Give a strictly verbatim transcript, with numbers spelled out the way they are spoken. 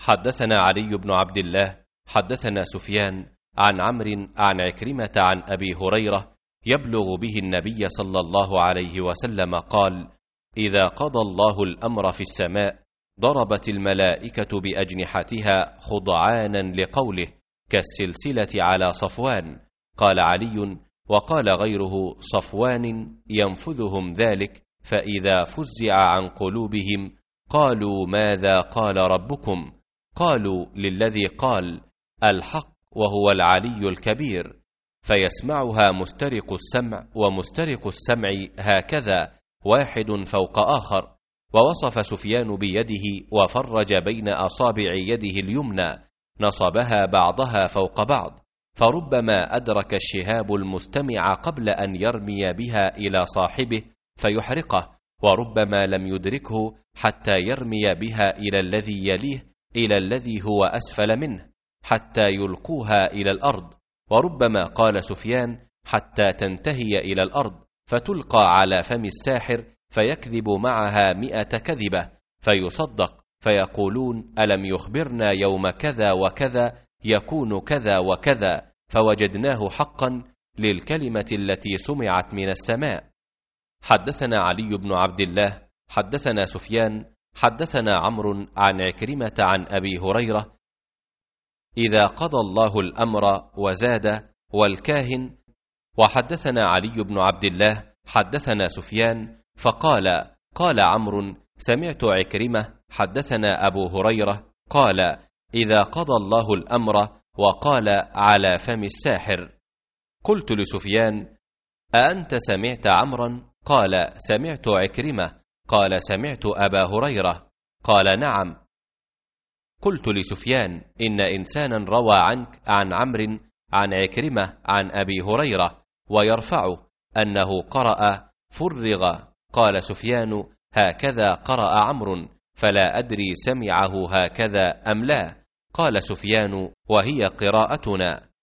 حدثنا علي بن عبد الله حدثنا سفيان عن عمرو عن عكرمة عن أبي هريرة يبلغ به النبي صلى الله عليه وسلم قال: إذا قضى الله الأمر في السماء ضربت الملائكة بأجنحتها خضعانا لقوله كالسلسلة على صفوان. قال علي: وقال غيره صفوان ينفذهم ذلك، فإذا فزع عن قلوبهم قالوا: ماذا قال ربكم؟ قالوا: للذي قال الحق وهو العلي الكبير. فيسمعها مسترق السمع ومسترق السمع هكذا واحد فوق آخر. ووصف سفيان بيده وفرج بين أصابع يده اليمنى، نصبها بعضها فوق بعض، فربما أدرك الشهاب المستمع قبل أن يرمي بها إلى صاحبه فيحرقه، وربما لم يدركه حتى يرمي بها إلى الذي يليه إلى الذي هو أسفل منه حتى يلقوها إلى الأرض. وربما قال سفيان حتى تنتهي إلى الأرض فتلقى على فم الساحر فيكذب معها مئة كذبة فيصدق، فيقولون: ألم يخبرنا يوم كذا وكذا يكون كذا وكذا، فوجدناه حقا للكلمة التي سمعت من السماء. حدثنا علي بن عبد الله حدثنا سفيان حدثنا عمرو عن عكرمة عن أبي هريرة: إذا قضى الله الأمر وزاد والكاهن. وحدثنا علي بن عبد الله حدثنا سفيان فقال: قال عمرو: سمعت عكرمة حدثنا أبو هريرة قال: إذا قضى الله الأمر وقال على فم الساحر. قلت لسفيان: أأنت سمعت عمرا؟ قال: سمعت عكرمة. قال: سمعت أبا هريرة. قال: نعم. قلت لسفيان: إن إنسانا روى عنك عن عمرو عن عكرمة عن أبي هريرة ويرفعه أنه قرأ فرغ. قال سفيان: هكذا قرأ عمرو، فلا أدري سمعه هكذا أم لا. قال سفيان: وهي قراءتنا.